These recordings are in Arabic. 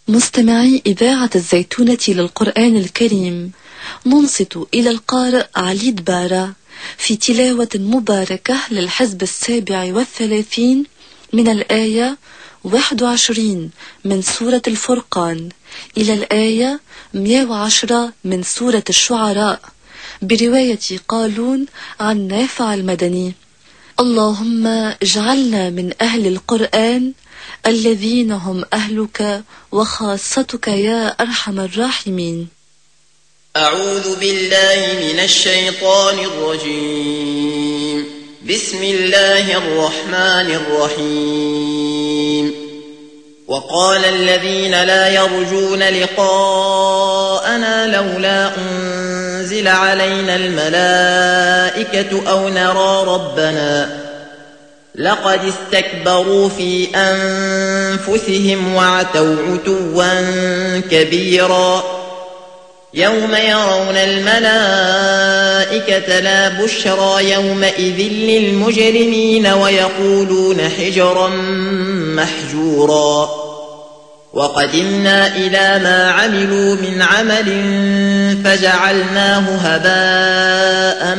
مستمعي إذاعة الزيتونة للقرآن الكريم، ننصت إلى القارئ علي دبارة في تلاوة مباركة للحزب 37 من الآية 21 من سورة الفرقان إلى الآية 110 من سورة الشعراء، برواية قالون عن نافع المدني. اللهم اجعلنا من أهل القرآن الذين هم أهلك وخاصتك يا أرحم الراحمين. أعوذ بالله من الشيطان الرجيم. بسم الله الرحمن الرحيم. وقال الذين لا يرجون لقاءنا لولا أنزل علينا الملائكة أو نرى ربنا لقد استكبروا في أنفسهم وعتوا عتوا كبيرا. يوم يرون الملائكة لا بشرى يومئذ للمجرمين ويقولون حجرا محجورا. وقدمنا إلى ما عملوا من عمل فجعلناه هباء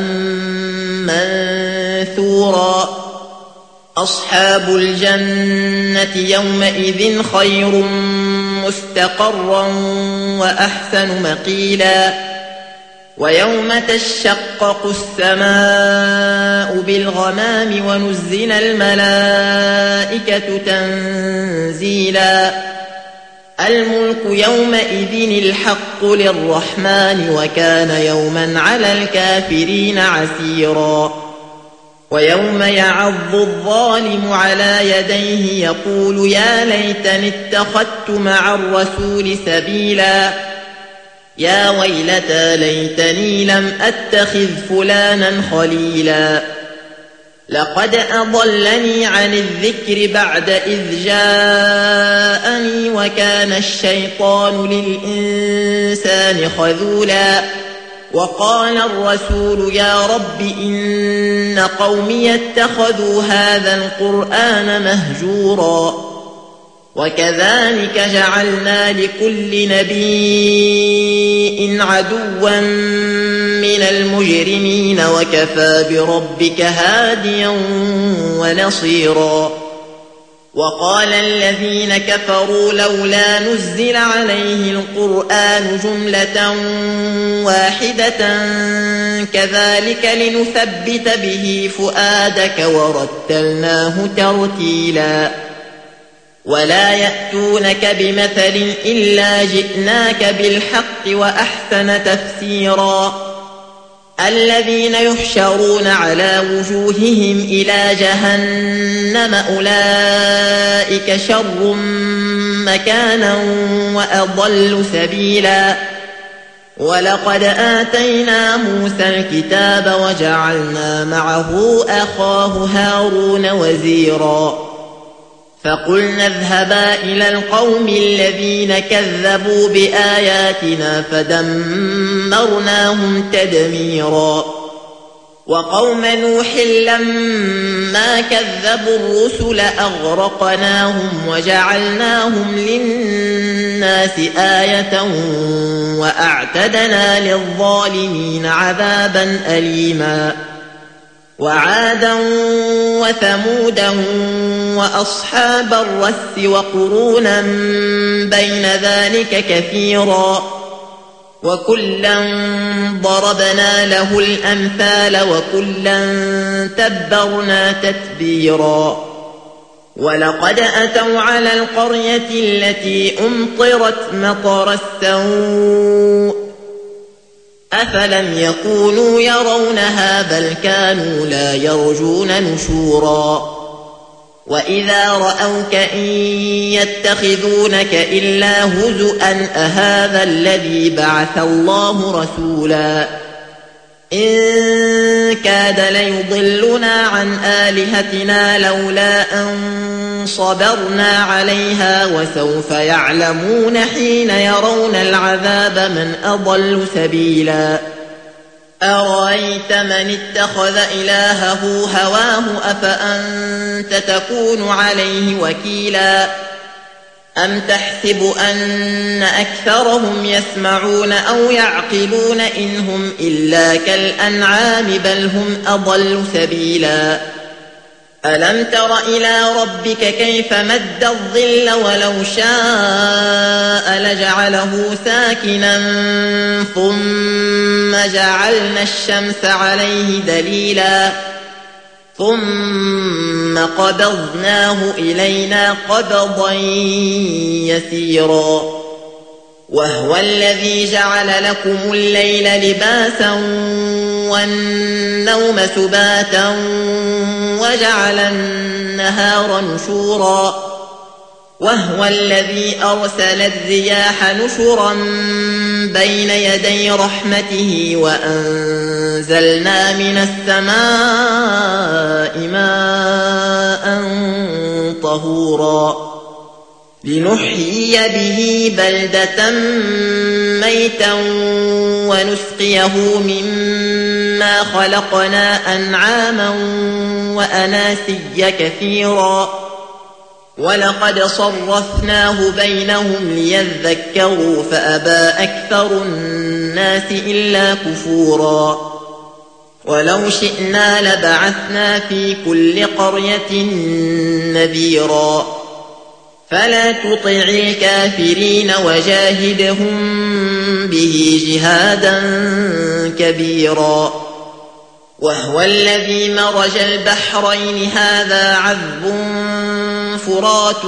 منثورا. أصحاب الجنة يومئذ خير مستقرا وأحسن مقيلا. ويوم تشقق السماء بالغمام ونزل الملائكة تنزيلا. الملك يومئذ الحق للرحمن وكان يوما على الكافرين عسيرا. ويوم يعض الظالم على يديه يقول يا ليتني اتخذت مع الرسول سبيلا. يا ويلتى ليتني لم أتخذ فلانا خليلا. لقد أضلني عن الذكر بعد إذ جاءني وكان الشيطان للإنسان خذولا. وقال الرسول يا رب إن قومي اتخذوا هذا القرآن مهجورا. وكذلك جعلنا لكل نبي عدوا من المجرمين وكفى بربك هاديا ونصيرا. وقال الذين كفروا لولا نزل عليه القرآن جملة واحدة كذلك لنثبت به فؤادك ورتلناه ترتيلا. ولا يأتونك بمثل إلا جئناك بالحق وأحسن تفسيرا. الذين يحشرون على وجوههم إلى جهنم أولئك شر مكانا وأضل سبيلا. ولقد آتينا موسى الكتاب وجعلنا معه أخاه هارون وزيرا. فقلنا اذهبا إلى القوم الذين كذبوا بآياتنا فدمرناهم تدميرا. وقوم نوح لما كذبوا الرسل أغرقناهم وجعلناهم للناس آية وأعتدنا للظالمين عذابا أليما. وعادا وثمودا وأصحاب الرس وقرونا بين ذلك كثيرا. وكلا ضربنا له الأمثال وكلا تبرنا تتبيرا. ولقد أتوا على القرية التي أمطرت مطر السوء أفلم يكونوا يرونها بل كانوا لا يرجون نشورا. وإذا رأوك إن يتخذونك إلا هزؤا أهذا الذي بعث الله رسولا. إن كاد ليضلنا عن آلهتنا لولا أن صبرنا عليها وسوف يعلمون حين يرون العذاب من أضل سبيلا. أرأيت من اتخذ إلهه هواه أفأنت تكون عليه وكيلا. أم تحسب أن أكثرهم يسمعون أو يعقلون إن هم إلا كالأنعام بل هم أضل سبيلا ألم تر إلى ربك كيف مد الظل ولو شاء لجعله ساكنا ثم جعلنا الشمس عليه دليلا ثم قبضناه إلينا قبضا يسيرا وهو الذي جعل لكم الليل لباسا والنوم سباتا وجعل النهار نشورا وهو الذي أرسل الرياح نشرا بين يدي رحمته وأنزلنا من السماء ماء طهورا لنحيي به بلدة ميتا ونسقيه مما خلقنا أنعاما وأناسيا كثيرا ولقد صرفناه بينهم ليذكروا فأبى أكثر الناس إلا كفورا ولو شئنا لبعثنا في كل قرية نذيرا فلا تطع الكافرين وجاهدهم به جهادا كبيرا وهو الذي مرج البحرين هذا عذب فرات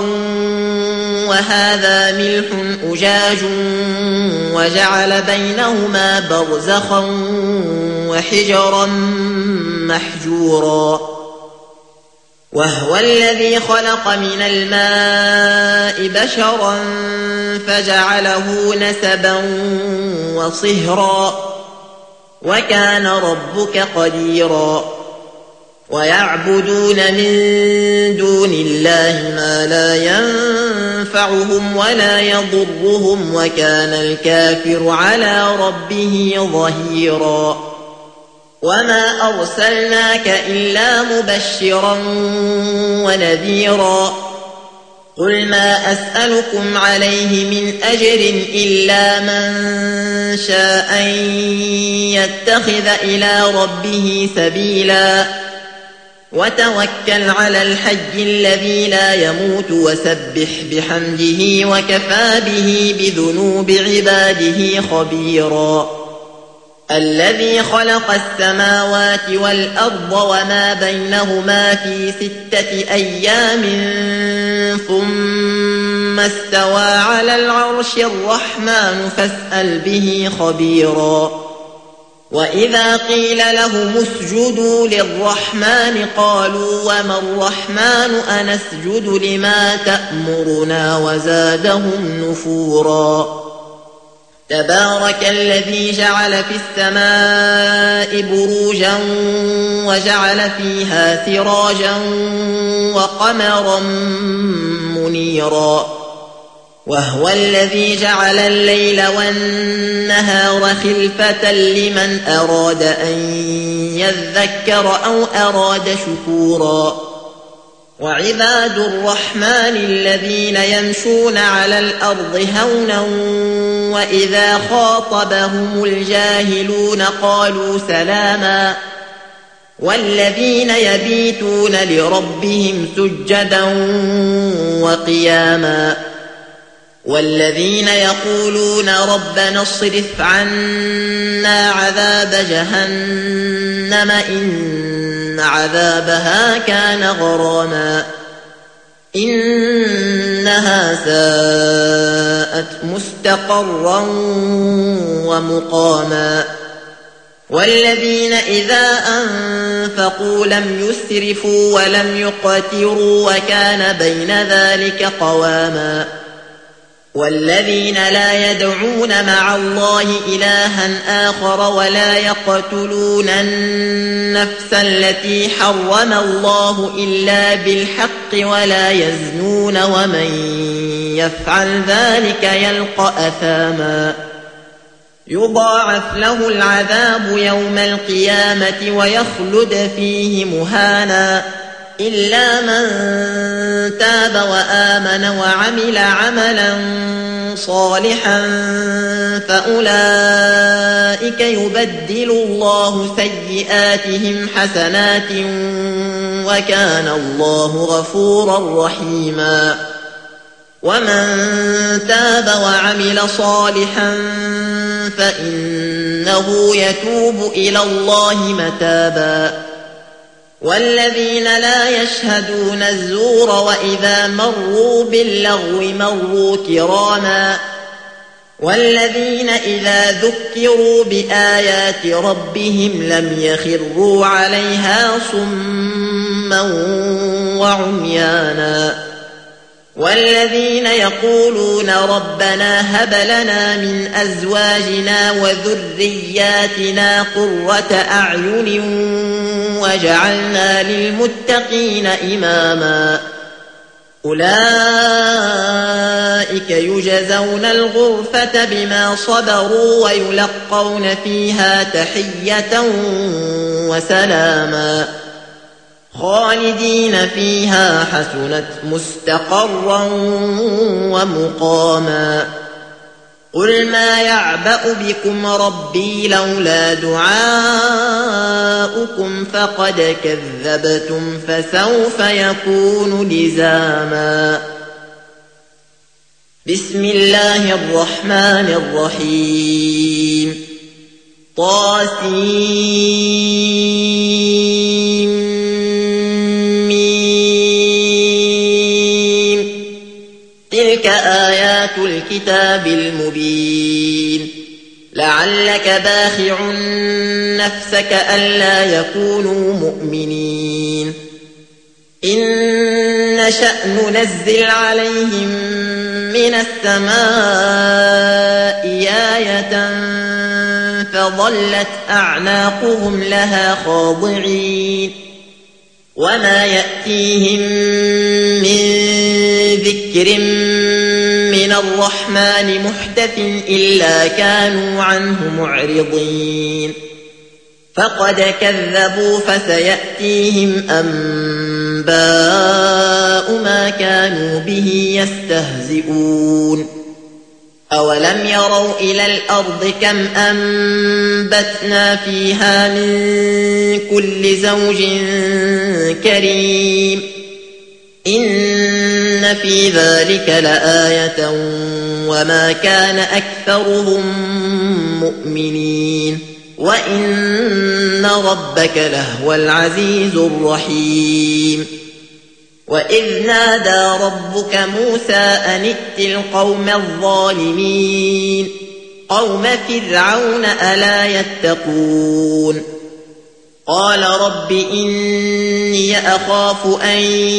وهذا ملح أجاج وجعل بينهما برزخا وحجرا محجورا وهو الذي خلق من الماء بشرا فجعله نسبا وصهرا وكان ربك قديرا ويعبدون من دون الله ما لا ينفعهم ولا يضرهم وكان الكافر على ربه ظهيرا وما أرسلناك إلا مبشرا ونذيرا قل ما أسألكم عليه من أجر إلا من شاء أن يتخذ إلى ربه سبيلا وتوكل على الحي الذي لا يموت وسبح بحمده وكفى به بذنوب عباده خبيرا الذي خلق السماوات والأرض وما بينهما في 6 أيام ثم استوى على العرش الرحمن فاسأل به خبيرا وإذا قيل لهم اسجدوا للرحمن قالوا وما الرحمن أنسجد لما تأمرنا وزادهم نفورا تبارك الذي جعل في السماء بروجا وجعل فيها سراجا وقمرا منيرا وهو الذي جعل الليل والنهار خلفة لمن أراد أن يذكر أو أراد شكورا وعباد الرحمن الذين يمشون على الأرض هونا وإذا خاطبهم الجاهلون قالوا سلاما والذين يبيتون لربهم سجدا وقياما والذين يقولون ربنا اصرف عنا عذاب جهنم إن عذابها كان غراما إنها ساءت مستقرا ومقاما والذين إذا أنفقوا لم يسرفوا ولم يقتروا وكان بين ذلك قواما والذين لا يدعون مع الله إلها آخر ولا يقتلون النفس التي حرم الله إلا بالحق ولا يزنون ومن يفعل ذلك يلقى أثاما يضاعف له العذاب يوم القيامة ويخلد فيه مهانا إلا من تاب وآمن وعمل عملا صالحا فأولئك يبدل الله سيئاتهم حسنات وكان الله غفورا رحيما ومن تاب وعمل صالحا فإنه يتوب إلى الله متابا والذين لا يشهدون الزور وإذا مروا باللغو مروا كراما والذين إذا ذكروا بآيات ربهم لم يخروا عليها صما وعميانا والذين يقولون ربنا هب لنا من أزواجنا وذرياتنا قرة أعين وجعلنا للمتقين إماما أولئك يجزون الغرفة بما صبروا ويلقون فيها تحية وسلاما خالدين فيها حسنت مستقرا ومقاما قل ما يعبأ بكم ربي لولا دعاؤكم فقد كذبتم فسوف يكون لزاما بسم الله الرحمن الرحيم تلك آيات الكتاب المبين لعلك باخع نفسك ألا يكونوا مؤمنين إن نشأ ننزل عليهم من السماء آية فظلت أعناقهم لها خاضعين وما يأتيهم من ذكر من الرحمن محدث إلا كانوا عنه معرضين فقد كذبوا فسيأتيهم أنباء ما كانوا به يستهزئون أولم يروا إلى الأرض كم أنبتنا فيها من كل زوج كريم إن في ذلك لآية وما كان أكثرهم مؤمنين وإن ربك لهو العزيز الرحيم وإذ نادى ربك موسى أن ائت القوم الظالمين قوم فرعون ألا يتقون قال رب إني أخاف أن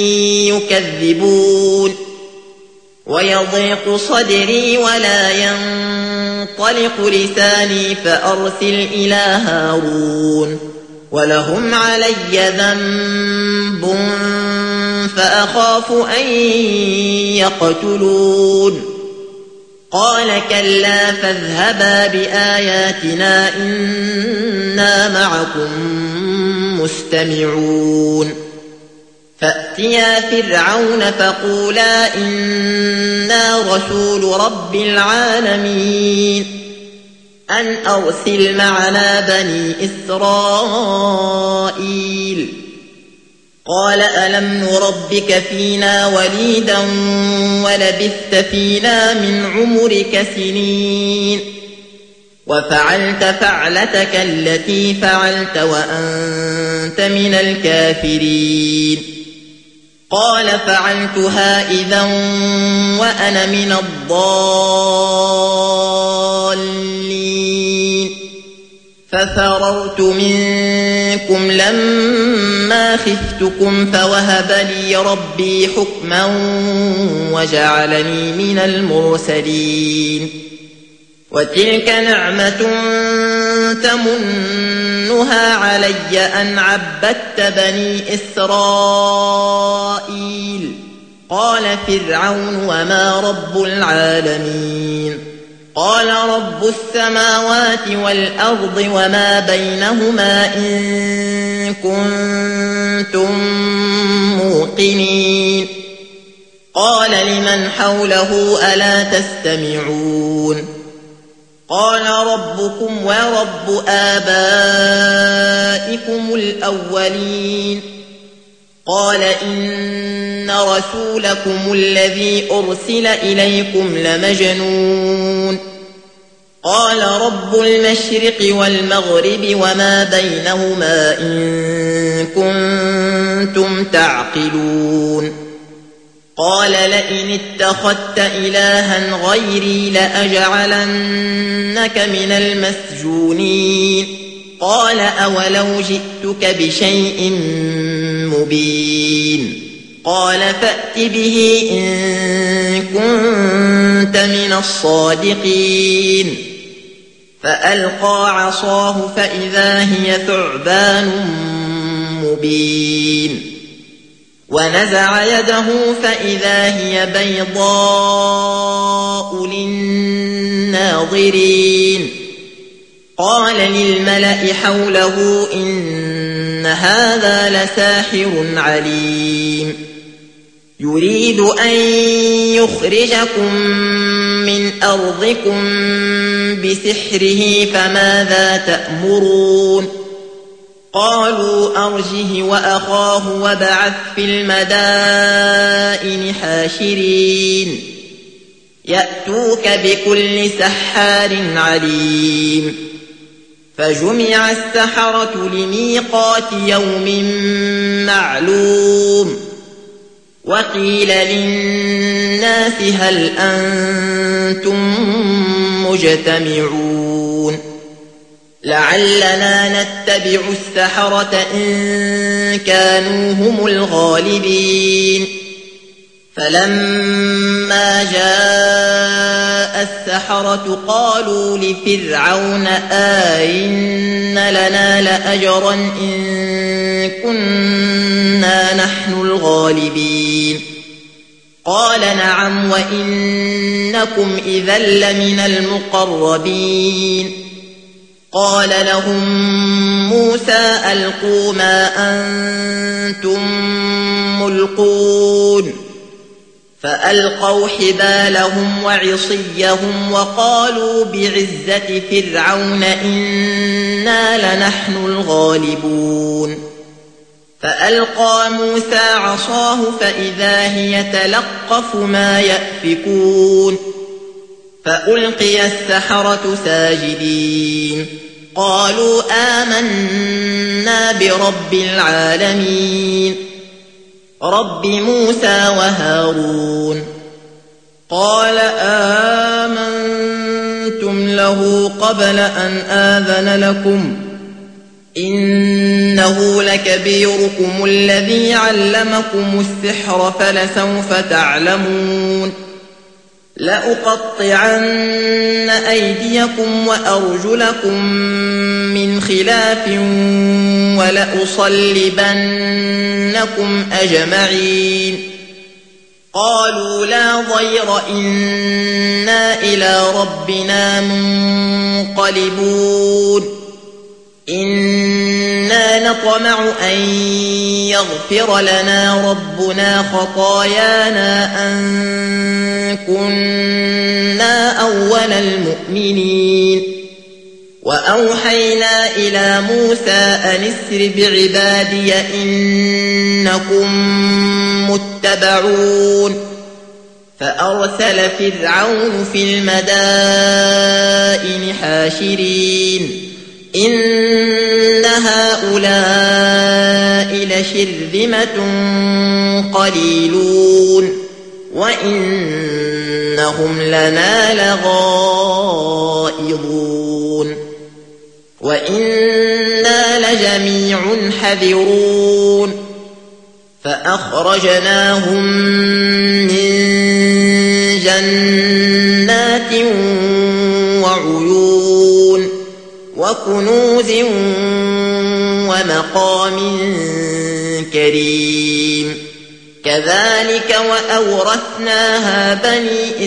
يكذبون ويضيق صدري ولا ينطلق لساني فأرسل إلى هارون ولهم علي ذنب فأخاف أن يقتلون قال كلا فاذهبا بآياتنا إنا معكم مستمعون فأتيا فرعون فقولا إنا رسول رب العالمين أن أرسل معنا بني إسرائيل قال ألم نربك فينا وليدا ولبثت فينا من عمرك سنين وفعلت فعلتك التي فعلت وأنت من الكافرين قال فعلتها إذا وأنا من الضالين ففررت منكم لما خفتكم فوهب لي ربي حكما وجعلني من المرسلين وتلك نعمة تمنها علي أن عبدت بني إسرائيل قال فرعون وما رب العالمين قال رب السماوات والأرض وما بينهما إن كنتم موقنين قال لمن حوله ألا تستمعون قال ربكم ورب آبائكم الأولين قال إن رسولكم الذي أرسل إليكم لمجنون قال رب المشرق والمغرب وما بينهما إن كنتم تعقلون قال لئن اتخذت إلها غيري لأجعلنك من المسجونين قال أولو جئتك بشيء مبين قال فأت به إن كنت من الصادقين فألقى عصاه فإذا هي ثعبان مبين ونزع يده فإذا هي بيضاء للناظرين قال للملأ حوله إن هذا لساحر عليم يريد أن يخرجكم من أرضكم بسحره فماذا تأمرون قالوا أرجه وأخاه وابعث في المدائن حاشرين يأتوك بكل سحار عليم فجمع السحرة لميقات يوم معلوم وقيل للناس هل أنتم مجتمعون لعلنا نتبع السحرة إن كانوا هم الغالبين فلما جاء السحرة قالوا لفرعون أئن لنا لأجرا إن كنا نحن الغالبين قال نعم وإنكم إذا لمن المقربين قال لهم موسى ألقوا ما أنتم ملقون فألقوا حبالهم وعصيهم وقالوا بعزة فرعون إنا لنحن الغالبون فألقى موسى عصاه فإذا هي تلقف ما يأفكون فألقي السحرة ساجدين قالوا آمنا برب العالمين رب موسى وهارون قال آمنتم له قبل أن آذن لكم إنه لكبيركم الذي علمكم السحر فلسوف تعلمون لأقطعن أيديكم وأرجلكم من خلاف ولأصلبنكم أجمعين قالوا لا ضير إنا إلى ربنا منقلبون إنا نطمع أن يغفر لنا ربنا خطايانا أن كنا أول المؤمنين وأوحينا إلى موسى أن اسر بعبادي إنكم متبعون فأرسل فرعون في المدائن حاشرين إن هؤلاء لشرذمة قليلون وإنهم لنا لغائظون وإنا لجميع حذرون فأخرجناهم من جنات وعيون وكنوز ومقام كريم كذلك وأورثناها بني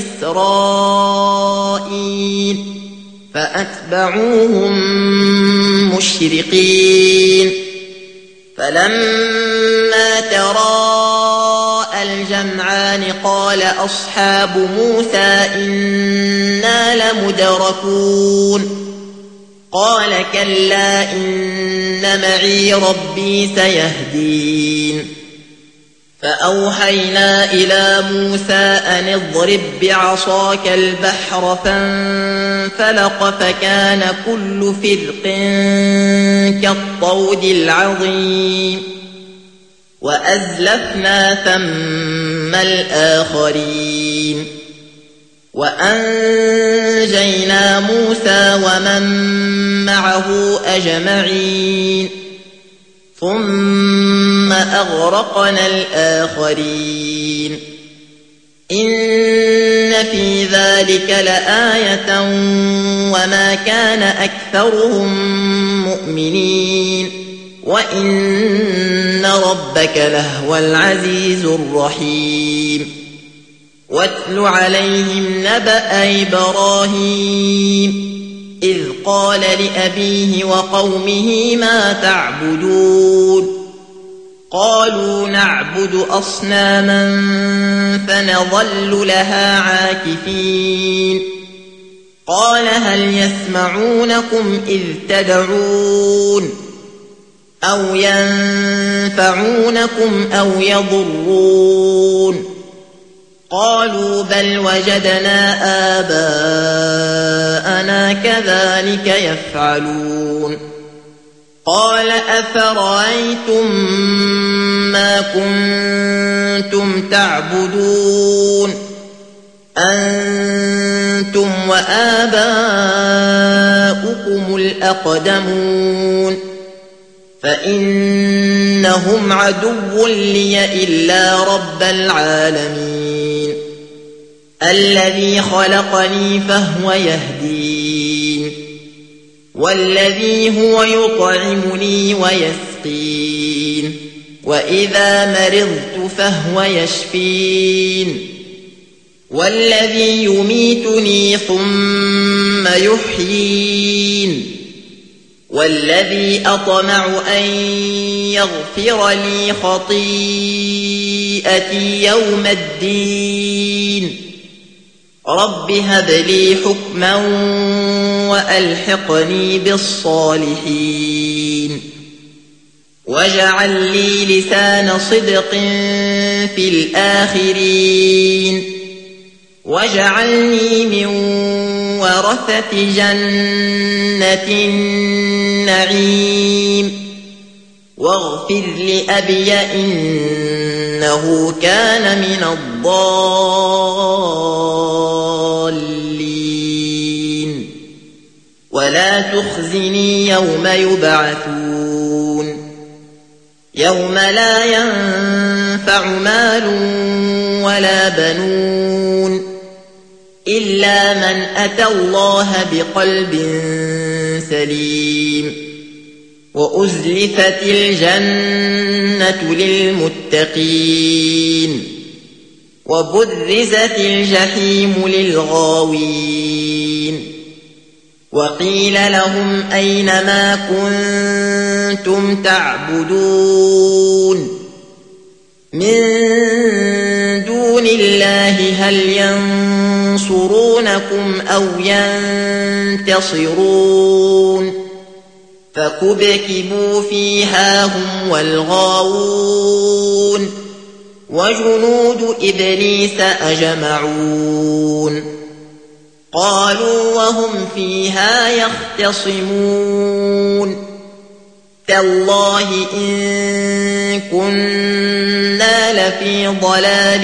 إسرائيل فأتبعوهم مشرقين فلما تراءى الجمعان قال أصحاب موسى إنا لمدركون قال كلا إن معي ربي سيهدين فأوحينا إلى موسى أن اضرب بعصاك البحر فانفلق فكان كل فرق كالطود العظيم وأزلفنا ثم الآخرين وأنجينا موسى ومن معه أجمعين ثم أغرقنا الآخرين إن في ذلك لآية وما كان أكثرهم مؤمنين وإن ربك لهو العزيز الرحيم واتل عليهم نبأ إبراهيم إذ قال لأبيه وقومه ما تعبدون قالوا نعبد أصناما فنظل لها عاكفين قال هل يسمعونكم إذ تدعون أو ينفعونكم أو يضرون قالوا بل وجدنا آباءنا كذلك يفعلون قال أفرأيتم ما كنتم تعبدون أنتم وآباؤكم الأقدمون فإنهم عدو لي إلا رب العالمين الذي خلقني فهو يهدين والذي هو يطعمني ويسقين وإذا مرضت فهو يشفين والذي يميتني ثم يحيين والذي أطمع أن يغفر لي خطيئتي يوم الدين رب هب لي حكما وألحقني بالصالحين واجعل لي لسان صدق في الآخرين واجعلني من ورثة جنة النعيم واغفر لأبي إنه كان من الضالين ولا تخزني يوم يبعثون يوم لا ينفع مال ولا بنون إلا من أتى الله بقلب سليم وأزلفت الجنة للمتقين وبرزت الجحيم للغاوين وقيل لهم أين ما كنتم تعبدون من دون الله هل ينصرونكم أو ينتصرون فكبكبوا فيها هم والغاوون وجنود إبليس أجمعون قالوا وهم فيها يختصمون تالله إن كنا لفي ضلال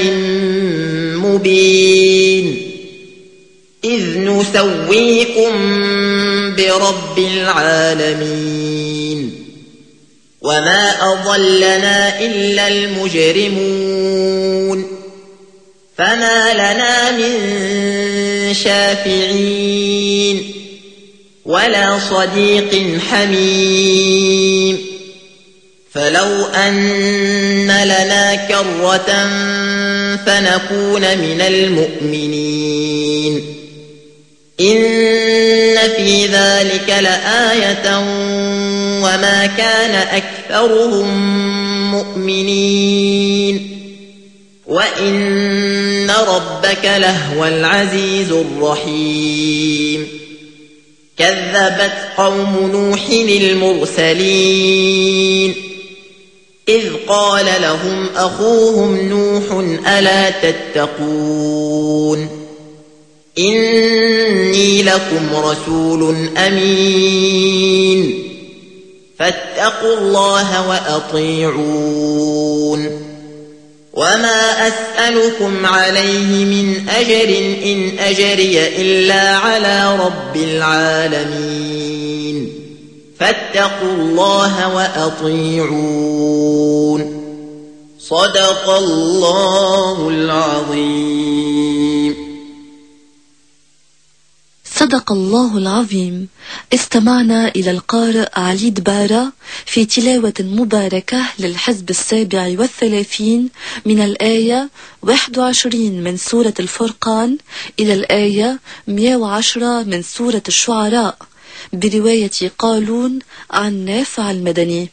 مبين إذ نسويكم برب العالمين وما أضلنا إلا المجرمون فما لنا من شافعين ولا صديق حميم فلو أن لنا كرة فنكون من المؤمنين إن في ذلك لآية وما كان أكثرهم مؤمنين وإن ربك لهو العزيز الرحيم كذبت قوم نوح المرسلين إذ قال لهم أخوهم نوح ألا تتقون إني لكم رسول أمين فاتقوا الله وأطيعون وما أسألكم عليه من أجر إن أجري إلا على رب العالمين فاتقوا الله وأطيعون صدق الله العظيم. صدق الله العظيم. استمعنا إلى القارئ علي دبارة في تلاوة مباركة للحزب 37 من الآية 21 من سورة الفرقان إلى الآية 110 من سورة الشعراء برواية قالون عن نافع المدني.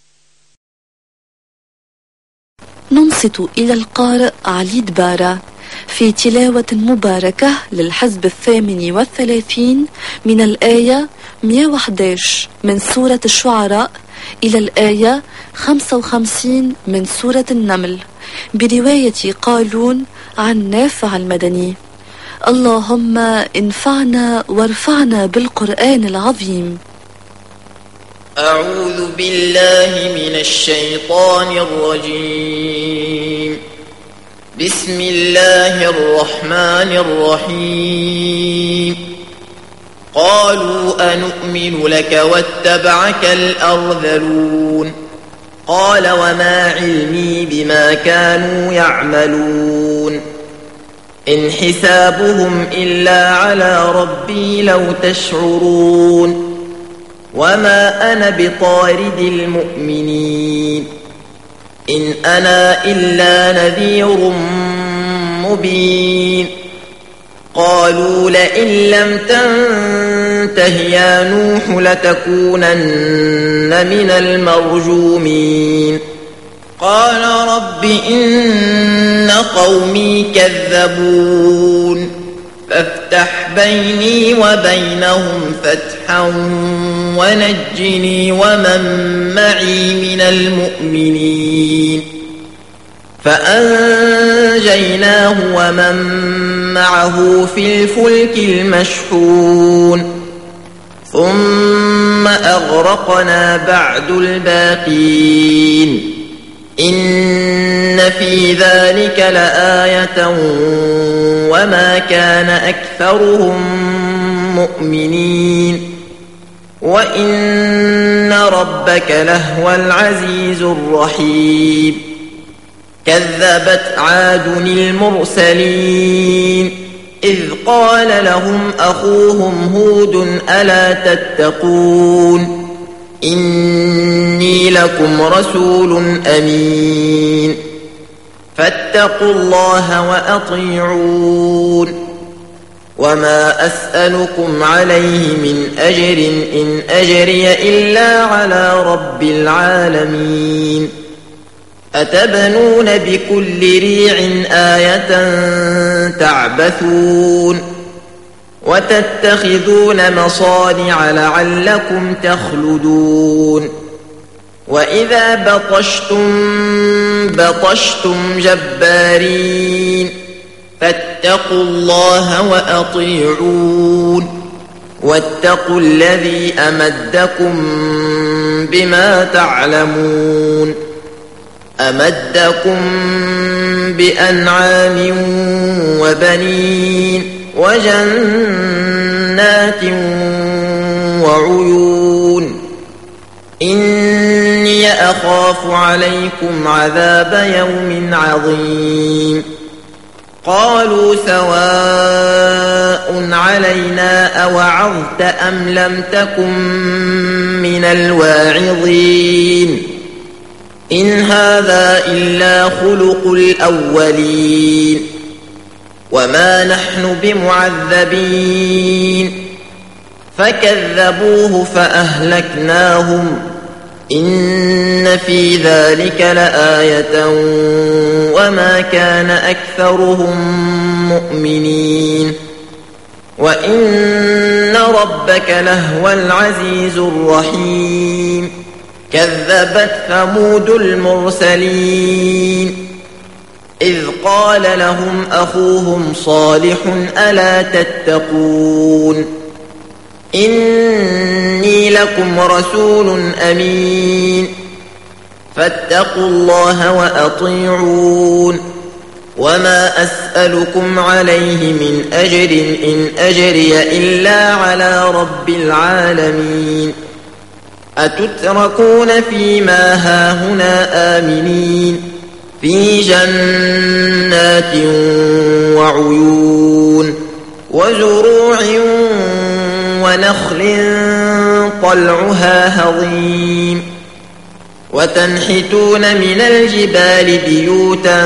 ننصت إلى القارئ علي دبارة في تلاوة مباركة للحزب 38 من الآية 111 من سورة الشعراء إلى الآية 55 من سورة النمل برواية قالون عن نافع المدني. اللهم انفعنا وارفعنا بالقرآن العظيم. أعوذ بالله من الشيطان الرجيم. بسم الله الرحمن الرحيم. قالوا أنؤمن لك واتبعك الأرذلون قال وما علمي بما كانوا يعملون إن حسابهم إلا على ربي لو تشعرون وما أنا بطارد المؤمنين إن أنا إلا نذير مبين قالوا لئن لم تنته يا نوح لتكونن من المرجومين قال رب إن قومي كذبون فافتح بيني وبينهم فتحا ونجني ومن معي من المؤمنين فأنجيناه ومن معه في الفلك المشحون ثم أغرقنا بعد الباقين إن في ذلك لآية وما كان أكثرهم مؤمنين وإن ربك لهو العزيز الرحيم كذبت عاد المرسلين إذ قال لهم أخوهم هود ألا تتقون إني لكم رسول أمين فاتقوا الله وأطيعون وما أسألكم عليه من أجر إن أجري إلا على رب العالمين أتبنون بكل ريع آية تعبثون وتتخذون مصانع لعلكم تخلدون وإذا بطشتم جبارين فاتقوا الله وأطيعون واتقوا الذي أمدكم بما تعلمون أمدكم بأنعام وبنين وجنات وعيون إني أخاف عليكم عذاب يوم عظيم قالوا سواء علينا أوعظت أم لم تكن من الواعظين إن هذا إلا خلق الأولين وما نحن بمعذبين فكذبوه فأهلكناهم إن في ذلك لآية وما كان أكثرهم مؤمنين وإن ربك لهو العزيز الرحيم كذبت ثمود المرسلين إذ قال لهم أخوهم صالح ألا تتقون إني لكم رسول أمين فاتقوا الله وأطيعون وما أسألكم عليه من أجر إن أجري إلا على رب العالمين أتتركون فيما هاهنا آمنين في جنات وعيون وزروع ونخل طلعها هضيم وتنحتون من الجبال بيوتا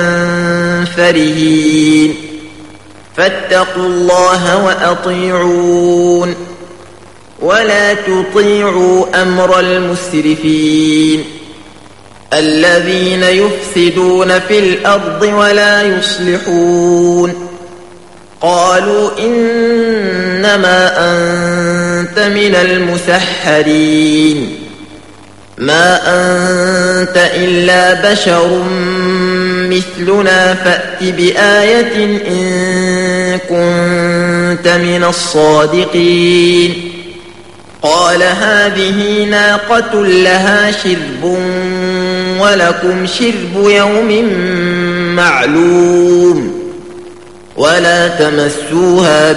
فرهين فاتقوا الله وأطيعون ولا تطيعوا أمر المسرفين الذين يفسدون في الأرض ولا يصلحون قالوا إنما أنت من المسحرين ما أنت إلا بشر مثلنا فأت بآية إن كنت من الصادقين قال هذه ناقة لها شرب ولكم شرب يوم معلوم ولا تمسوها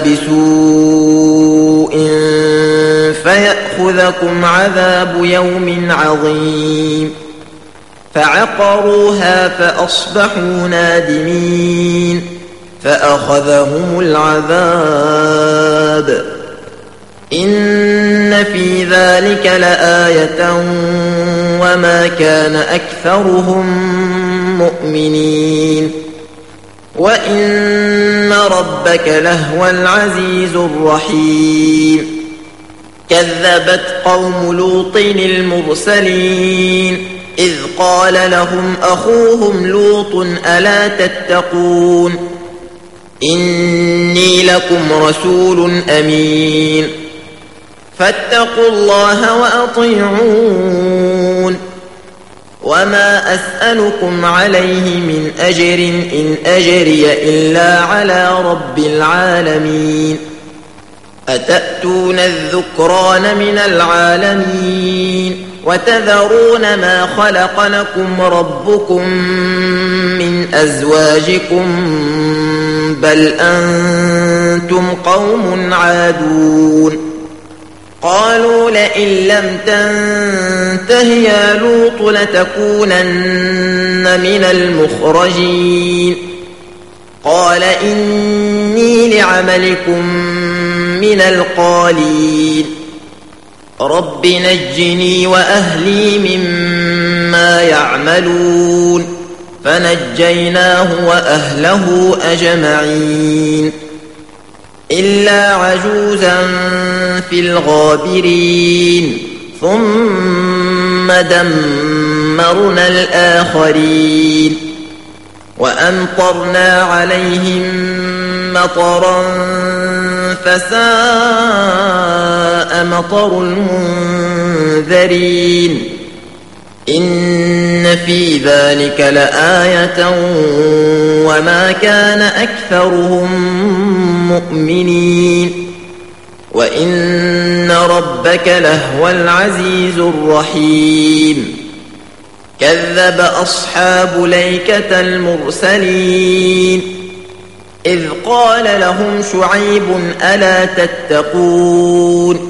بسوء فيأخذكم عذاب يوم عظيم فعقروها فأصبحوا نادمين فأخذهم العذاب إن في ذلك لآية وما كان أكثرهم مؤمنين وإن ربك لهو العزيز الرحيم كذبت قوم لوط المرسلين إذ قال لهم أخوهم لوط ألا تتقون إني لكم رسول أمين فاتقوا الله وأطيعون وما أسألكم عليه من أجر إن أجري إلا على رب العالمين أتأتون الذكران من العالمين وتذرون ما خلق لكم ربكم من أزواجكم بل أنتم قوم عادون قالوا لئن لم تنته يا لوط لتكونن من المخرجين قال إني لعملكم من القالين رب نجني وأهلي مما يعملون فنجيناه وأهله أجمعين إلا عجوزا في الغابرين ثم دمرنا الآخرين وأمطرنا عليهم مطرا فساء مطر المنذرين إن في ذلك لآية وما كان أكثرهم مؤمنين وإن ربك لهو العزيز الرحيم كذب أصحاب الأيكة المرسلين إذ قال لهم شعيب ألا تتقون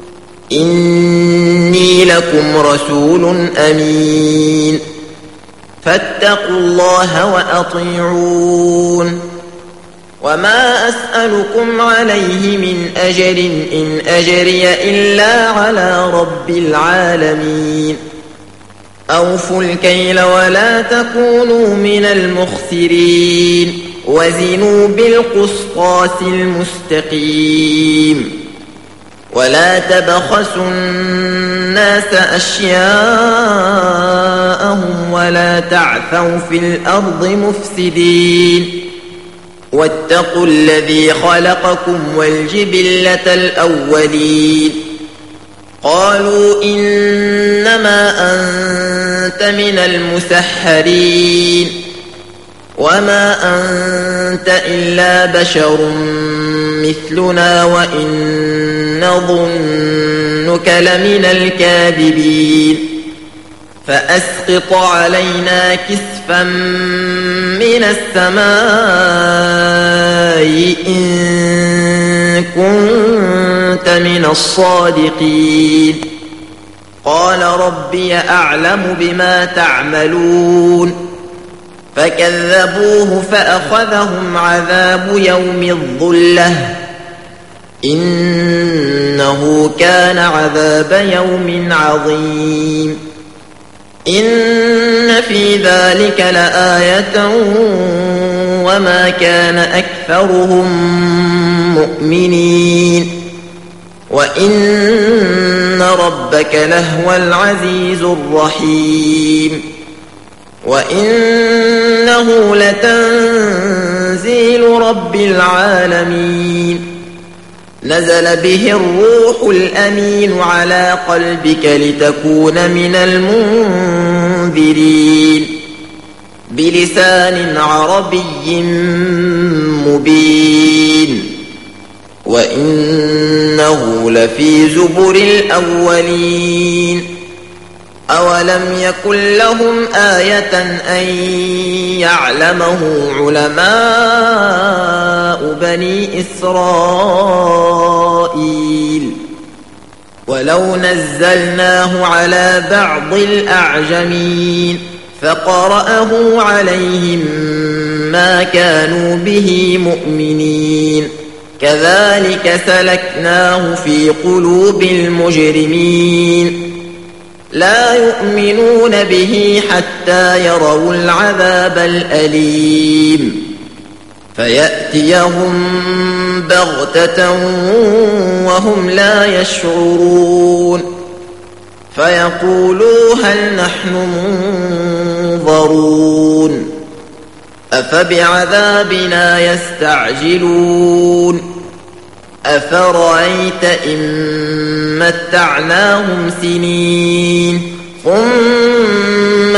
إني لكم رسول أمين فاتقوا الله وأطيعون وما أسألكم عليه من أجر إن أجري إلا على رب العالمين أوفوا الكيل ولا تكونوا من المخسرين وزنوا بالقسطاس المستقيم ولا تبخسوا الناس أشياءهم ولا تعثوا في الأرض مفسدين واتقوا الذي خلقكم والجبلة الأولين قالوا إنما أنت من المسحرين وما أنت إلا بشر مثلنا وإن نظنك لمن الكاذبين فأسقط علينا كسفا من السماء إن كنت من الصادقين قال ربي أعلم بما تعملون فكذبوه فأخذهم عذاب يوم الظلة إنه كان عذاب يوم عظيم إن في ذلك لآية وما كان أكثرهم مؤمنين وإن ربك لهو العزيز الرحيم وإنه لتنزيل رب العالمين نزل به الروح الأمين على قلبك لتكون من المنذرين بلسان عربي مبين وإنه لفي زبر الأولين أولم يكن لهم آية أن يعلمه علماء بني إسرائيل ولو نزلناه على بعض الأعجمين فقرأه عليهم ما كانوا به مؤمنين كذلك سلكناه في قلوب المجرمين لا يؤمنون به حتى يروا العذاب الأليم فيأتيهم بغتة وهم لا يشعرون فيقولوا هل نحن منظرون أفبعذابنا يستعجلون أفرأيت إن متعناهم سنين ثم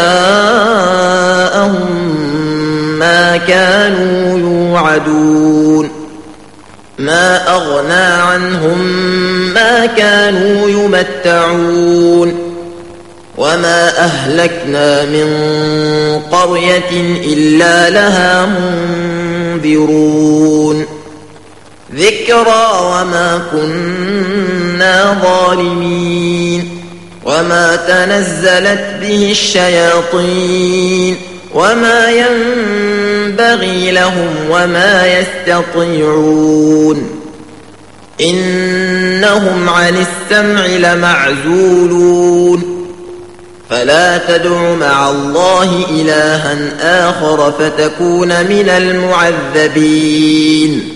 جاءهم ما كانوا يوعدون ما أغنى عنهم ما كانوا يمتعون وما أهلكنا من قرية إلا لها منذرون ذكرى وما كنا ظالمين وما تنزلت به الشياطين وما ينبغي لهم وما يستطيعون إنهم عن السمع لمعزولون فلا تدع مع الله إلها آخر فتكون من المعذبين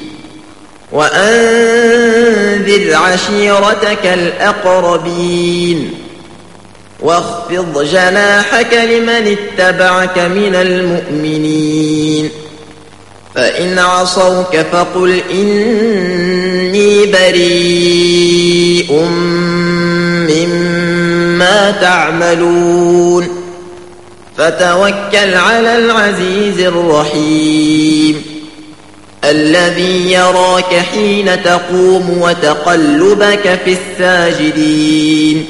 وأنذر عشيرتك الأقربين واخفض جناحك لمن اتبعك من المؤمنين فإن عصوك فقل إني بريء مما تعملون فتوكل على العزيز الرحيم الذي يراك حين تقوم وتقلبك في الساجدين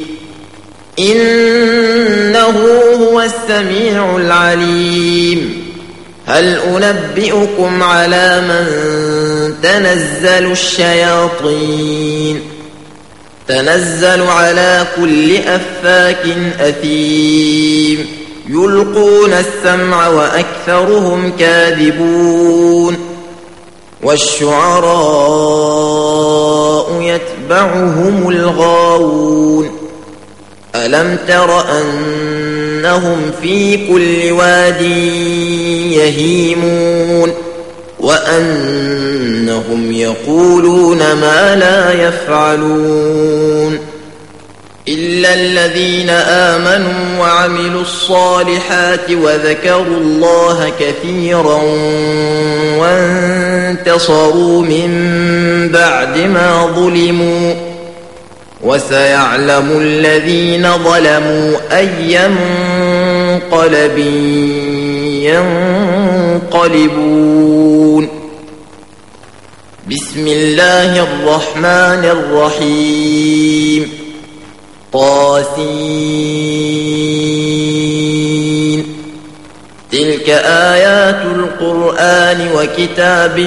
إنه هو السميع العليم هل أنبئكم على من تنزل الشياطين تنزل على كل أفاك أثيم يلقون السمع وأكثرهم كاذبون والشعراء يتبعهم الغاوون ألم تر أن أنهم في كل واد يهيمون وأنهم يقولون ما لا يفعلون إلا الذين آمنوا وعملوا الصالحات وذكروا الله كثيرا وانتصروا من بعد ما ظلموا وسيعلم الذين ظلموا أي منقلب ينقلبون. بسم الله الرحمن الرحيم. طاسين. تلك آيات القرآن وكتاب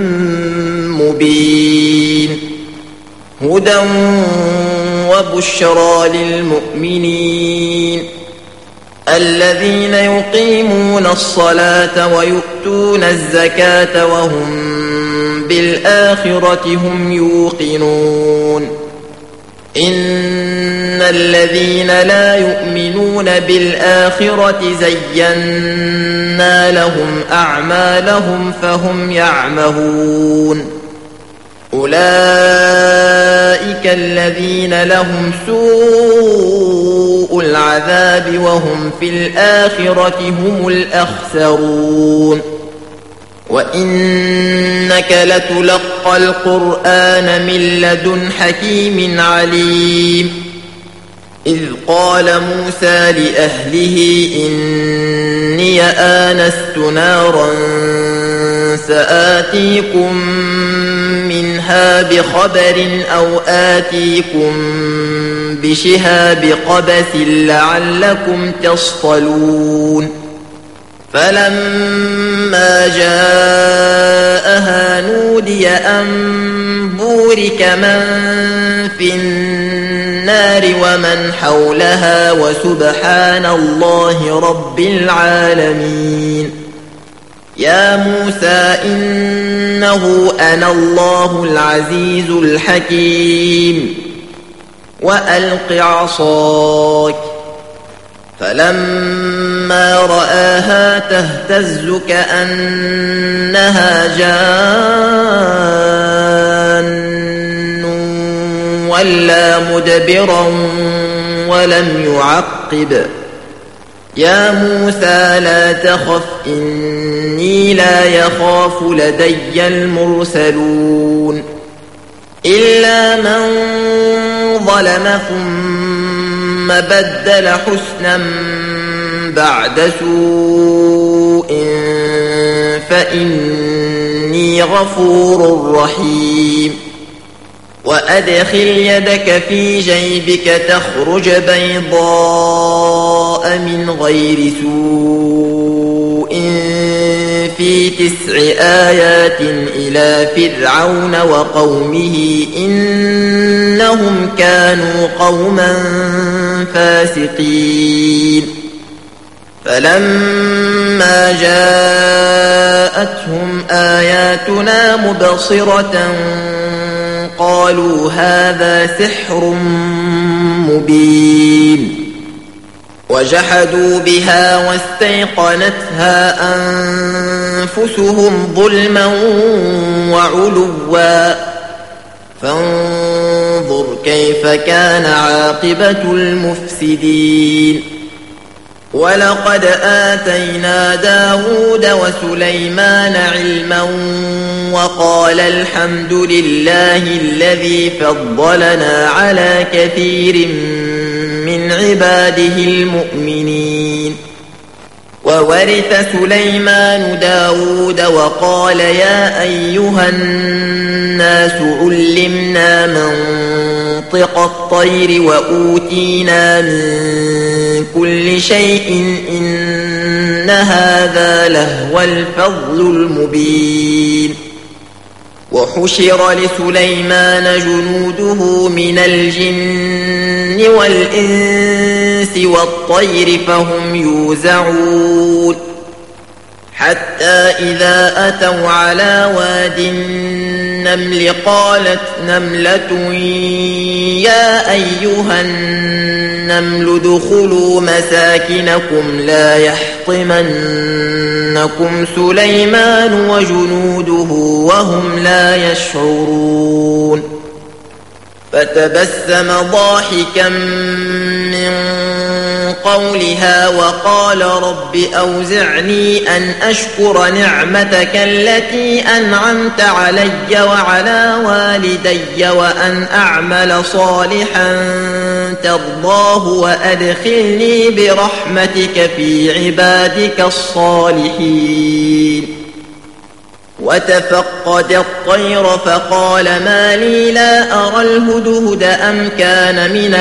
مبين هدى وبشرى للمؤمنين الذين يقيمون الصلاة ويؤتون الزكاة وهم بالآخرة هم يوقنون. إن الذين لا يؤمنون بالآخرة زينا لهم أعمالهم فهم يعمهون. أولئك الذين لهم سوء العذاب وهم في الآخرة هم الأخسرون. وإنك لتلقى القرآن من لدن حكيم عليم. إذ قال موسى لأهله إني آنست نارا سآتيكم منها بخبر أو آتيكم بشهاب قبس لعلكم تصطلون. فلما جاءها نودي أن بورك من في النار ومن حولها وسبحان الله رب العالمين. يا موسى إنه أنا الله العزيز الحكيم. وألق عصاك. فلما رآها تهتز كأنها جان ولا مدبرا ولم يعقب. يا موسى لا تخف إني لا يخاف لدي المرسلون. إلا من ظلم ثم بدل حسنا بعد سوء فإني غفور رحيم. وأدخل يدك في جيبك تخرج بيضاء من غير سوء في 9 آيات إلى فرعون وقومه إنهم كانوا قوما فاسقين. فلما جاءتهم آياتنا مبصرة قالوا هذا سحر مبين. وجحدوا بها واستيقنتها أنفسهم ظلما وعلوا فانظر كيف كان عاقبة المفسدين. ولقد آتينا داود وسليمان علما وقال الحمد لله الذي فضلنا على كثير من عباده المؤمنين. وورث سليمان داود وقال يا أيها الناس علمنا منطق الطير وأوتينا من كل شيء إن هذا لهو الفضل المبين. وحشر لسليمان جنوده من الجن والإنس والطير فهم يوزعون حتى إذا أتوا على واد النمل قالت نملة يا أيها النمل النمل ادخلوا مساكنكم لا يحطمنكم سليمان وجنوده وهم لا يشعرون فتبسم ضاحكا من قولها وقال رب أوزعني أن أشكر نعمتك التي أنعمت علي وعلى والدي وأن أعمل صالحا ترضاه وأدخلني برحمتك في عبادك الصالحين وتفقد الطير فقال ما لي لا أرى الهدهد أم كان من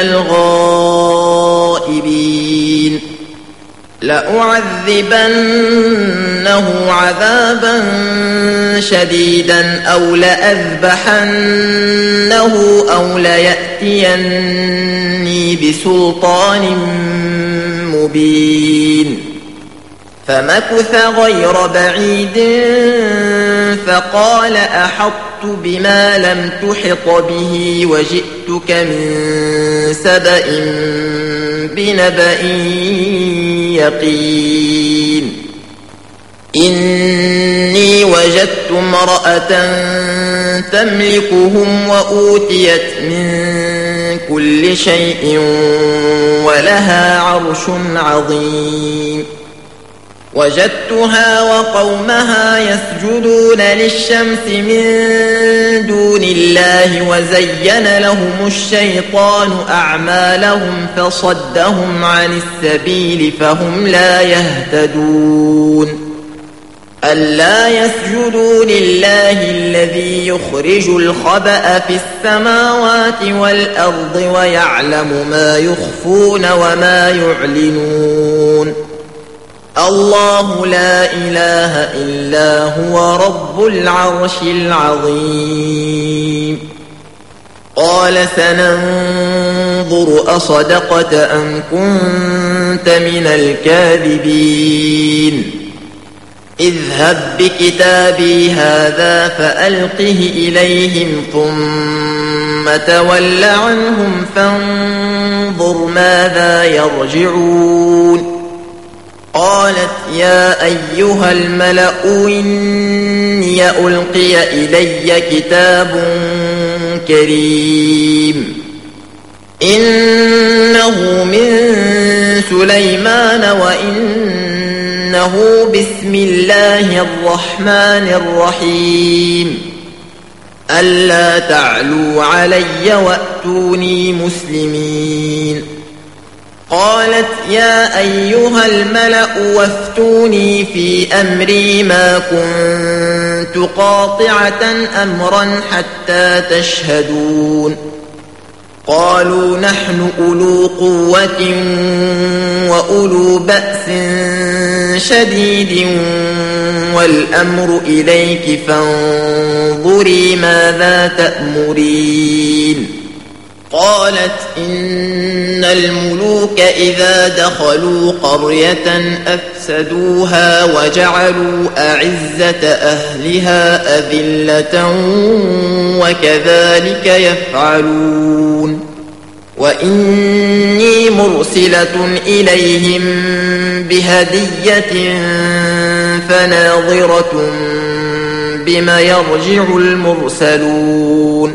الغائبين لأعذبنه عذابا شديدا أو لأذبحنه أو ليأتيني بسلطان مبين فمكث غير بعيد فقال أحطت بما لم تحط به وجئتك من سبأ بنبأ يقين إني وجدت امرأة تملكهم وأوتيت من كل شيء ولها عرش عظيم وجدتها وقومها يسجدون للشمس من دون الله وزين لهم الشيطان أعمالهم فصدهم عن السبيل فهم لا يهتدون ألا يسجدوا لله الذي يخرج الخبأ في السماوات والأرض ويعلم ما يخفون وما يعلنون الله لا إله إلا هو رب العرش العظيم قال سننظر أصدقت أم كنت من الكاذبين اذهب بكتابي هذا فألقه إليهم ثم تول عنهم فانظر ماذا يرجعون قالت يا أيها الملأ إني ألقي إلي كتاب كريم إنه من سليمان وإنه بسم الله الرحمن الرحيم ألا تعلوا علي وأتوني مسلمين قالت يا أيها الملأ وافتوني في أمري ما كنت قاطعة أمرا حتى تشهدون قالوا نحن أولو قوة وأولو بأس شديد والأمر إليك فانظري ماذا تأمرين قالت إن الملوك إذا دخلوا قرية أفسدوها وجعلوا أعزة أهلها أذلة وكذلك يفعلون وإني مرسلة إليهم بهدية فناظرة بما يرجع المرسلون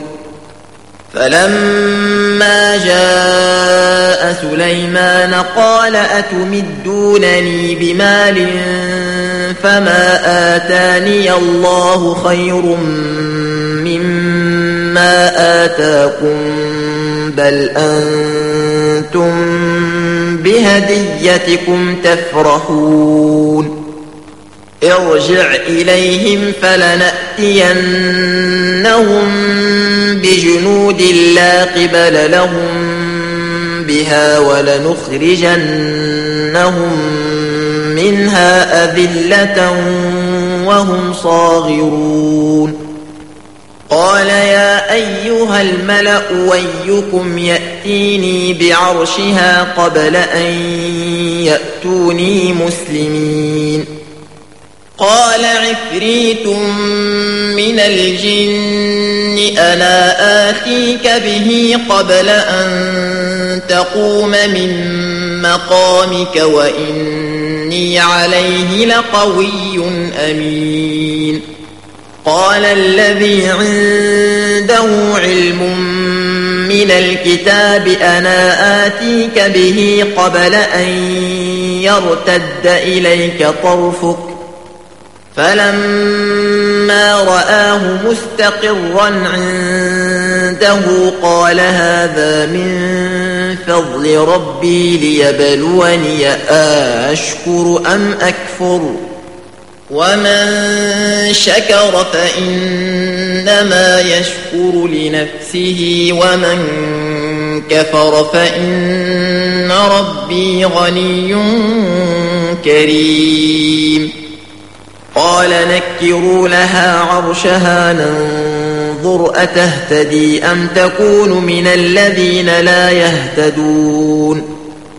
فلما جاء سليمان قال أتمدونني بمال فما آتاني الله خير مما آتاكم بل أنتم بهديتكم تفرحون ارجع إليهم فلنأتينهم بجنود لا قبل لهم بها ولنخرجنهم منها أذلة وهم صاغرون قال يا أيها الملأ أيكم يأتيني بعرشها قبل أن يأتوني مسلمين قال عفريت من الجن أنا آتيك به قبل أن تقوم من مقامك وإني عليه لقوي أمين. قال الذي عنده علم من الكتاب أنا آتيك به قبل أن يرتد إليك طرفك فلما رآه مستقرا عنده قال هذا من فضل ربي ليبلوني أشكر أم أكفر ومن شكر فإنما يشكر لنفسه ومن كفر فإن ربي غني كريم. قال نكروا لها عرشها ننظر أتهتدي أم تكون من الذين لا يهتدون.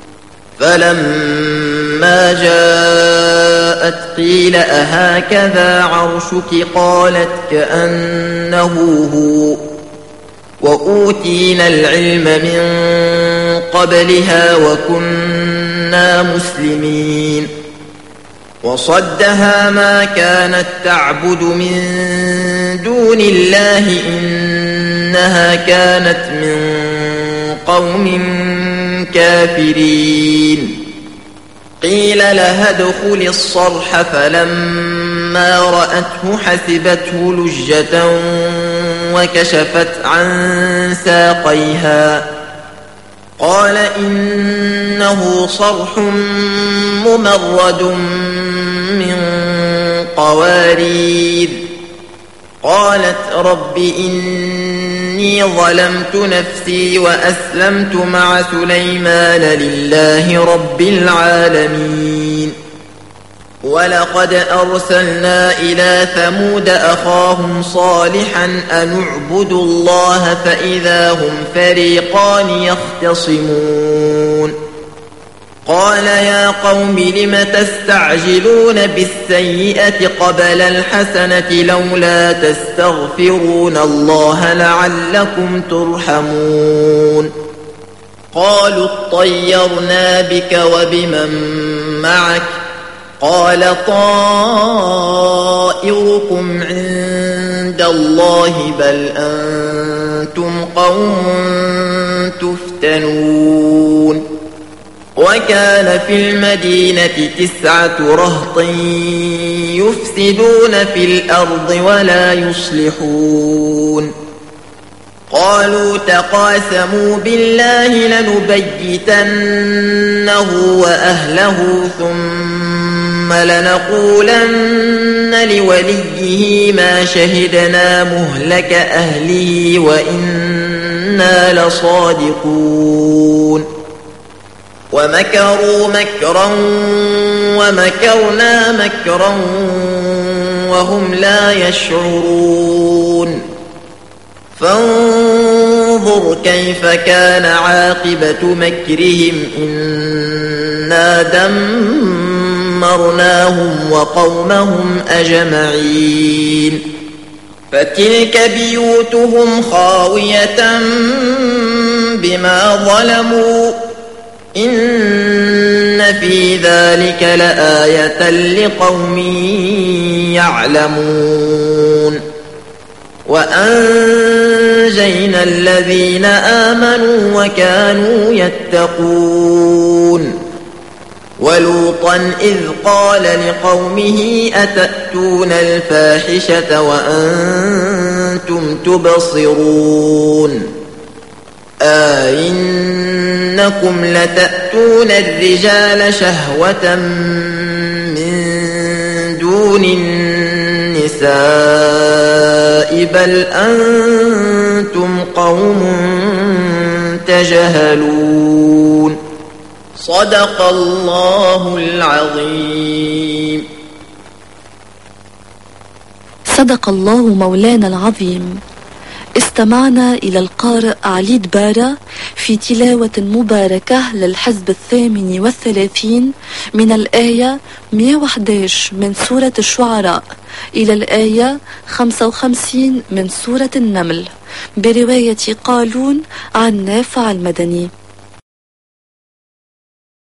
فلما جاءت قيل أهكذا عرشك قالت كأنه هو وأوتينا العلم من قبلها وكنا مسلمين. وصدها ما كانت تعبد من دون الله إنها كانت من قوم كافرين. قيل لها ادخل الصرح فلما رأته حسبته لجة وكشفت عن ساقيها قال إنه صرح ممرد من قوارير. قالت رب إني ظلمت نفسي وأسلمت مع سليمان لله رب العالمين. ولقد أرسلنا إلى ثمود أخاهم صالحا أن اعبدوا الله فإذا هم فريقان يختصمون. قال يا قوم لم تستعجلون بالسيئة قبل الحسنة لولا تستغفرون الله لعلكم ترحمون. قالوا اطيرنا بك وبمن معك قال طائركم عند الله بل أنتم قوم تفتنون. وكان في المدينة 9 رهط يفسدون في الأرض ولا يصلحون. قالوا تقاسموا بالله لنبيتنه وأهله ثم لنقولن لوليه ما شهدنا مهلك أهله وإنا لصادقون. ومكروا مكرا ومكرنا مكرا وهم لا يشعرون. فانظر كيف كان عاقبة مكرهم إنا دمرناهم وقومهم أجمعين. فتلك بيوتهم خاوية بما ظلموا إن في ذلك لآية لقوم يعلمون. وأنجينا الذين آمنوا وكانوا يتقون. ولوطا إذ قال لقومه أتأتون الفاحشة وأنتم تبصرون إنكم لتأتون الرجال شهوة من دون النساء بل أنتم قوم تجهلون. صدق الله العظيم. صدق الله مولانا العظيم. استمعنا إلى القارئ علي دبارة في تلاوة مباركة للحزب 38 من الآية 111 من سورة الشعراء إلى الآية 55 من سورة النمل برواية قالون عن نافع المدني.